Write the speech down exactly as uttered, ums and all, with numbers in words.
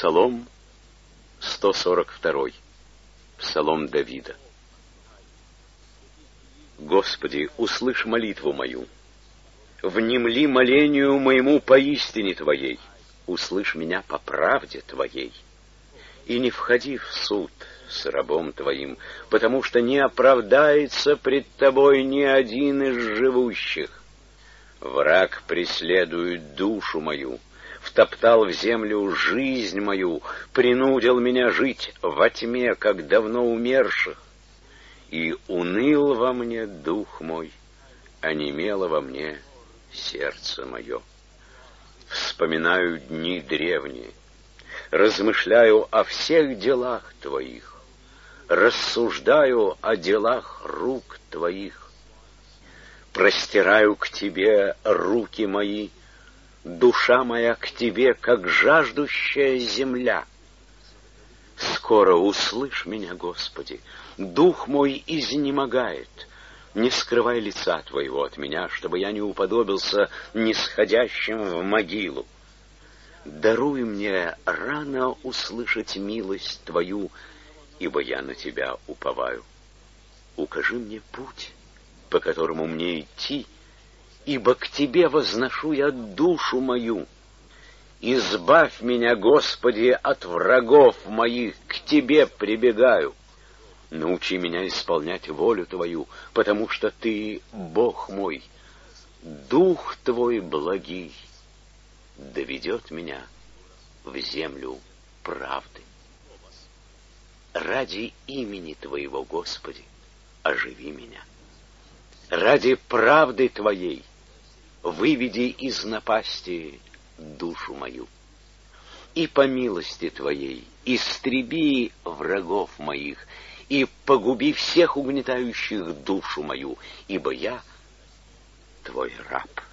Псалом сто сорок два. Псалом Давида. Господи, услышь молитву мою, внемли молению моему поистине Твоей, услышь меня по правде Твоей, и не входи в суд с рабом Твоим, потому что не оправдается пред Тобой ни один из живущих. Враг преследует душу мою, втоптал в землю жизнь мою, принудил меня жить во тьме, как давно умерших. И уныл во мне дух мой, онемело во мне сердце мое. Вспоминаю дни древние, размышляю о всех делах Твоих, рассуждаю о делах рук Твоих. Простираю к Тебе руки мои, душа моя к Тебе, как жаждущая земля. Скоро услышь меня, Господи, дух мой изнемогает. Не скрывай лица Твоего от меня, чтобы я не уподобился нисходящим в могилу. Даруй мне рано услышать милость Твою, ибо я на Тебя уповаю. Укажи мне путь, по которому мне идти, ибо к Тебе возношу я душу мою. Избавь меня, Господи, от врагов моих, к Тебе прибегаю. Научи меня исполнять волю Твою, потому что Ты, Бог мой, Дух Твой благий доведет меня в землю правды. Ради имени Твоего, Господи, оживи меня. Ради правды Твоей выведи из напасти душу мою. И по милости Твоей истреби врагов моих, и погуби всех угнетающих душу мою, ибо я Твой раб.